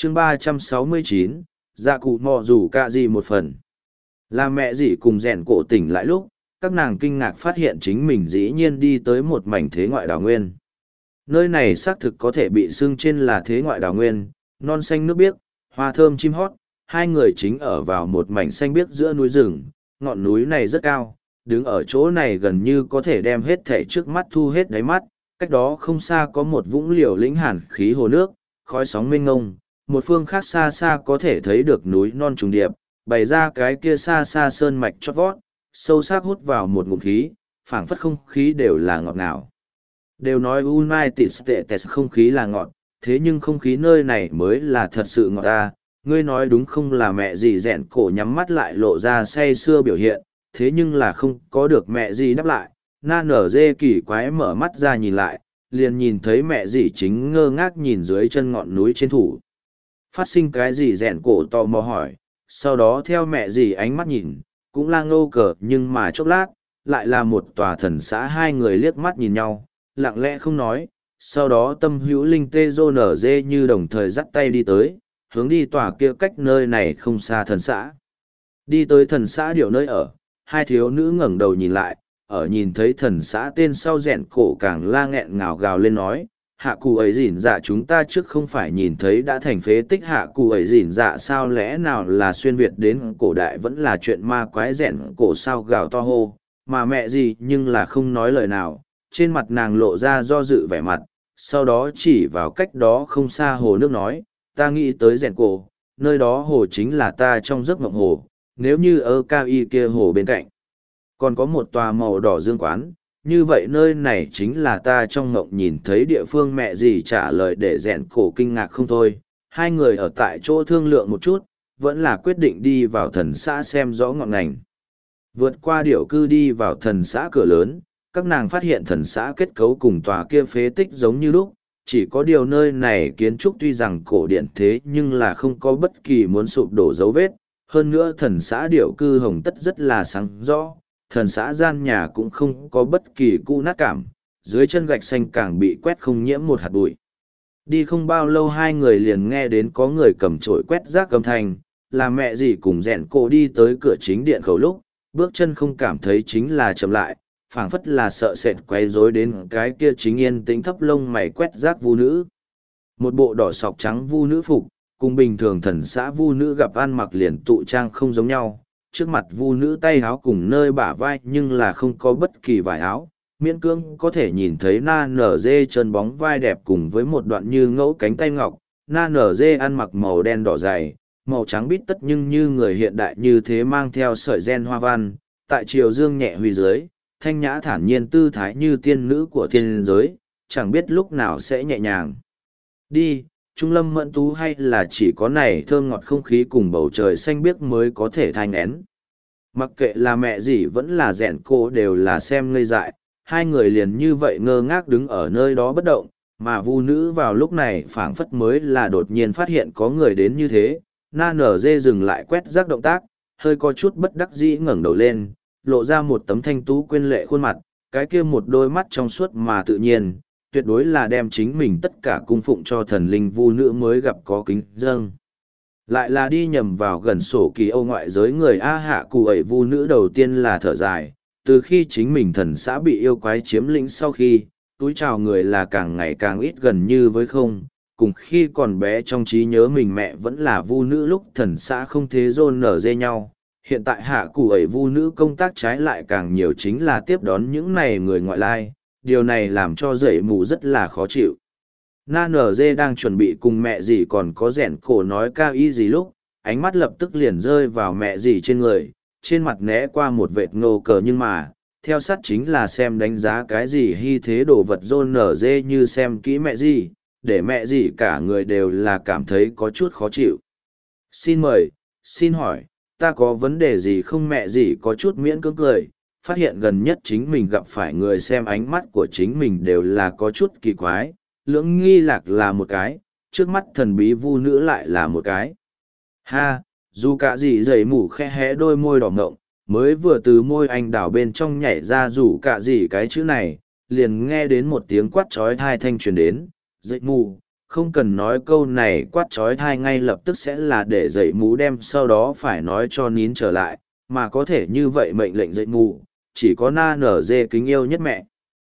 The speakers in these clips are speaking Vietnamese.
chương 369, dạ cụ mò rủ cả gì một phần. Là mẹ dì cùng rèn cổ tỉnh lại lúc, các nàng kinh ngạc phát hiện chính mình dĩ nhiên đi tới một mảnh thế ngoại đào nguyên. Nơi này xác thực có thể bị xưng trên là thế ngoại đào nguyên, non xanh nước biếc, hoa thơm chim hót, hai người chính ở vào một mảnh xanh biếc giữa núi rừng, ngọn núi này rất cao, đứng ở chỗ này gần như có thể đem hết thảy trước mắt thu hết đáy mắt, cách đó không xa có một vũng liều lĩnh hàn khí hồ nước, khói sóng mênh ngông, một phương khác xa xa có thể thấy được núi non trùng điệp, bày ra cái kia xa xa sơn mạch chót vót, sâu sắc hút vào một ngụm khí, phảng phất không khí đều là ngọt ngào. Đều nói United States không khí là ngọt, thế nhưng không khí nơi này mới là thật sự ngọt ta. Ngươi nói đúng không? Là mẹ dì rẹn cổ nhắm mắt lại lộ ra say sưa biểu hiện, thế nhưng là không có được mẹ dì đáp lại. Na nở dê kỳ quái mở mắt ra nhìn lại, liền nhìn thấy mẹ dì chính ngơ ngác nhìn dưới chân ngọn núi trên thủ. Phát sinh cái gì? Rẹn cổ tò mò hỏi, sau đó theo mẹ dì ánh mắt nhìn, cũng là ngô cờ, nhưng mà chốc lát, lại là một tòa thần xã. Hai người liếc mắt nhìn nhau, lặng lẽ không nói, sau đó tâm hữu linh tê rô nở dê như đồng thời dắt tay đi tới, hướng đi tòa kia cách nơi này không xa thần xã. Đi tới thần xã điệu nơi ở, hai thiếu nữ ngẩng đầu nhìn lại, ở nhìn thấy thần xã tên sau rẹn cổ càng la nghẹn ngào gào lên nói, hạ cụ ấy dỉn dạ chúng ta trước không phải nhìn thấy đã thành phế tích hạ cụ ấy dỉn dạ sao lẽ nào là xuyên Việt đến cổ đại vẫn là chuyện ma quái rẹn cổ sao gào to hô, mà mẹ gì nhưng là không nói lời nào, trên mặt nàng lộ ra do dự vẻ mặt, sau đó chỉ vào cách đó không xa hồ nước nói, ta nghĩ tới rèn cổ, nơi đó hồ chính là ta trong giấc mộng hồ, nếu như ở cao y kia hồ bên cạnh, còn có một tòa màu đỏ dương quán, như vậy nơi này chính là ta trong mộng nhìn thấy địa phương. Mẹ gì trả lời để rèn cổ kinh ngạc không thôi, hai người ở tại chỗ thương lượng một chút, vẫn là quyết định đi vào thần xã xem rõ ngọn ngành. Vượt qua điểu cư đi vào thần xã cửa lớn, các nàng phát hiện thần xã kết cấu cùng tòa kia phế tích giống như lúc, chỉ có điều nơi này kiến trúc tuy rằng cổ điển thế nhưng là không có bất kỳ muốn sụp đổ dấu vết. Hơn nữa thần xã điểu cư hồng tất rất là sáng rõ, thần xã gian nhà cũng không có bất kỳ cũ nát cảm, dưới chân gạch xanh càng bị quét không nhiễm một hạt bụi. Đi không bao lâu hai người liền nghe đến có người cầm chổi quét rác âm thanh, là mẹ dì cùng rèn cổ đi tới cửa chính điện khẩu lúc, bước chân không cảm thấy chính là chậm lại, phảng phất là sợ sệt quay rối đến cái kia chính yên tĩnh thấp lông mày quét rác vu nữ. Một bộ đỏ sọc trắng vu nữ phục, cùng bình thường thần xã vu nữ gặp ăn mặc liền tụ trang không giống nhau. Trước mặt vu nữ tay áo cùng nơi bả vai nhưng là không có bất kỳ vải áo, miễn cưỡng có thể nhìn thấy na nở dê chân bóng vai đẹp cùng với một đoạn như ngẫu cánh tay ngọc. Na nở dê ăn mặc màu đen đỏ dày, màu trắng bít tất nhưng như người hiện đại như thế mang theo sợi ren hoa văn, tại chiều dương nhẹ huy dưới, thanh nhã thản nhiên tư thái như tiên nữ của thiên giới, chẳng biết lúc nào sẽ nhẹ nhàng. Đi, trung lâm mẫn tú hay là chỉ có này thơm ngọt không khí cùng bầu trời xanh biếc mới có thể thanh nén. Mặc kệ là mẹ gì vẫn là rèn cô đều là xem ngây dại, hai người liền như vậy ngơ ngác đứng ở nơi đó bất động, mà vu nữ vào lúc này phảng phất mới là đột nhiên phát hiện có người đến như thế. Na nở dê dừng lại quét rác động tác, hơi có chút bất đắc dĩ ngẩng đầu lên, lộ ra một tấm thanh tú quyến lệ khuôn mặt, cái kia một đôi mắt trong suốt mà tự nhiên, tuyệt đối là đem chính mình tất cả cung phụng cho thần linh vu nữ mới gặp có kính dâng. Lại là đi nhầm vào gần sổ kỳ Âu ngoại giới người A hạ cụ ấy vu nữ đầu tiên là thở dài, từ khi chính mình thần xã bị yêu quái chiếm lĩnh sau khi, túi chào người là càng ngày càng ít gần như với không, cùng khi còn bé trong trí nhớ mình mẹ vẫn là vu nữ lúc thần xã không thế rôn nở dê nhau. Hiện tại hạ cụ ấy vu nữ công tác trái lại càng nhiều chính là tiếp đón những này người ngoại lai, điều này làm cho dậy mù rất là khó chịu. Na nở dê đang chuẩn bị cùng mẹ dì còn có rẻn cổ nói cao ý gì lúc, ánh mắt lập tức liền rơi vào mẹ dì trên người, trên mặt né qua một vệt ngô cờ nhưng mà, theo sát chính là xem đánh giá cái gì hy thế đồ vật rôn nở dê như xem kỹ mẹ dì, để mẹ dì cả người đều là cảm thấy có chút khó chịu. Xin mời, xin hỏi, ta có vấn đề gì không? Mẹ dì có chút miễn cưỡng cười, phát hiện gần nhất chính mình gặp phải người xem ánh mắt của chính mình đều là có chút kỳ quái, lưỡng nghi lạc là một cái, trước mắt thần bí vu nữ lại là một cái. Ha, dù cả gì dày mủ khe hé đôi môi đỏ ngộng, mới vừa từ môi anh đào bên trong nhảy ra dù cả gì cái chữ này, liền nghe đến một tiếng quát trói thai thanh truyền đến, dậy mù, không cần nói câu này quát trói thai ngay lập tức sẽ là để dậy mù đem sau đó phải nói cho nín trở lại, mà có thể như vậy mệnh lệnh dậy mù, chỉ có na nở dê kính yêu nhất mẹ.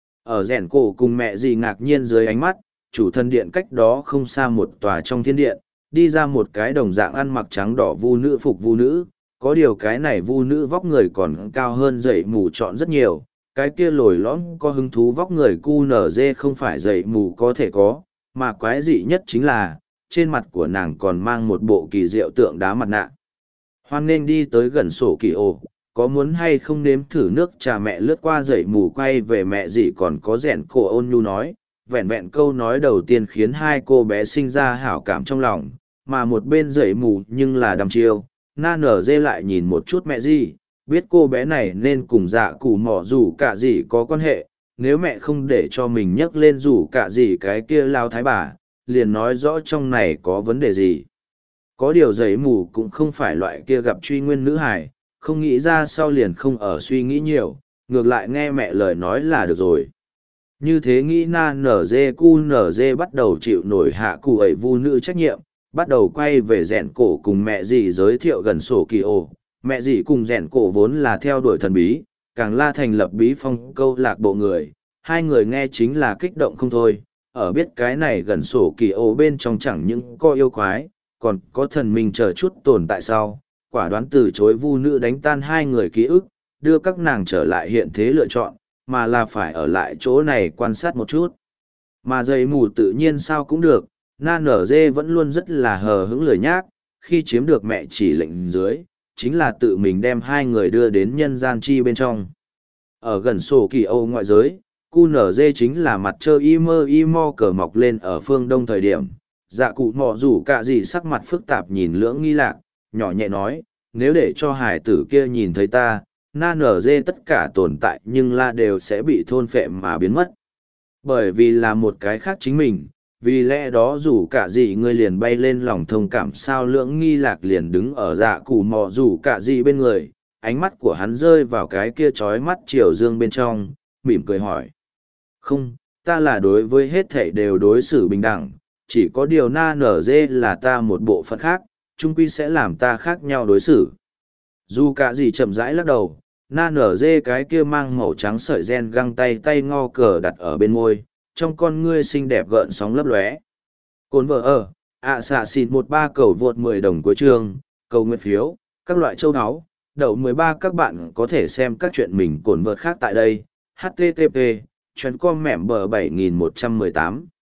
Ở rèn cổ cùng mẹ gì ngạc nhiên dưới ánh mắt, chủ thần điện cách đó không xa một tòa trong thiên điện, đi ra một cái đồng dạng ăn mặc trắng đỏ vu nữ phục vu nữ, có điều cái này vu nữ vóc người còn cao hơn dậy mù chọn rất nhiều, cái kia lồi lõm có hứng thú vóc người cu nở dê không phải dậy mù có thể có, mà quái dị nhất chính là, trên mặt của nàng còn mang một bộ kỳ diệu tượng đá mặt nạ. Hoan nên đi tới gần sổ kỳ ổ, có muốn hay không nếm thử nước trà mẹ lướt qua dậy mù quay về mẹ gì còn có rèn cổ ôn nhu nói, vẹn vẹn câu nói đầu tiên khiến hai cô bé sinh ra hảo cảm trong lòng, mà một bên dậy mù nhưng là đăm chiêu, na nở dê lại nhìn một chút mẹ gì, biết cô bé này nên cùng dạ cụ mỏ dù cả gì có quan hệ, nếu mẹ không để cho mình nhắc lên dù cả gì cái kia lao thái bà, liền nói rõ trong này có vấn đề gì. Có điều giấy mù cũng không phải loại kia gặp truy nguyên nữ hải, không nghĩ ra sau liền không ở suy nghĩ nhiều, ngược lại nghe mẹ lời nói là được rồi. Như thế nghĩ na nở dê cu nở dê bắt đầu chịu nổi hạ cụ ấy vu nữ trách nhiệm, bắt đầu quay về rèn cổ cùng mẹ dì giới thiệu gần sổ kỳ ổ. Mẹ dì cùng rèn cổ vốn là theo đuổi thần bí, càng la thành lập bí phong câu lạc bộ người, hai người nghe chính là kích động không thôi, ở biết cái này gần sổ kỳ ổ bên trong chẳng những có yêu quái, còn có thần minh chờ chút tồn tại sau, quả đoán từ chối vu nữ đánh tan hai người ký ức, đưa các nàng trở lại hiện thế lựa chọn, mà là phải ở lại chỗ này quan sát một chút. Mà dây mù tự nhiên sao cũng được, na nở dê vẫn luôn rất là hờ hững lười nhác, khi chiếm được mẹ chỉ lệnh dưới, chính là tự mình đem hai người đưa đến nhân gian chi bên trong. Ở gần sổ kỳ Âu ngoại giới, cu nở dê chính là mặt trơ y mo cờ mọc lên ở phương đông thời điểm. Dạ cụ mọ rủ cả gì sắc mặt phức tạp nhìn lưỡng nghi lạc, nhỏ nhẹ nói, nếu để cho hải tử kia nhìn thấy ta, na nở dê tất cả tồn tại nhưng la đều sẽ bị thôn phệ mà biến mất. Bởi vì là một cái khác chính mình, vì lẽ đó dù cả gì ngươi liền bay lên lòng thông cảm sao lưỡng nghi lạc liền đứng ở dạ cụ mò dù cả gì bên người, ánh mắt của hắn rơi vào cái kia trói mắt chiều dương bên trong, mỉm cười hỏi. Không, ta là đối với hết thảy đều đối xử bình đẳng, chỉ có điều na nở dê là ta một bộ phận khác, chung quy sẽ làm ta khác nhau đối xử. Dù cả gì chậm rãi lắc đầu, na nở dê cái kia mang màu trắng sợi ren găng tay tay ngo cờ đặt ở bên môi, trong con ngươi xinh đẹp gợn sóng lấp lóe. Cồn vợ ở, xạ xịt 13 cầu vượt 10 đồng cuối chương, cầu nguyện phiếu, các loại châu áo, đậu 13 các bạn có thể xem các chuyện mình cồn vợt khác tại đây, http, chuyến com mẻm bờ 7118.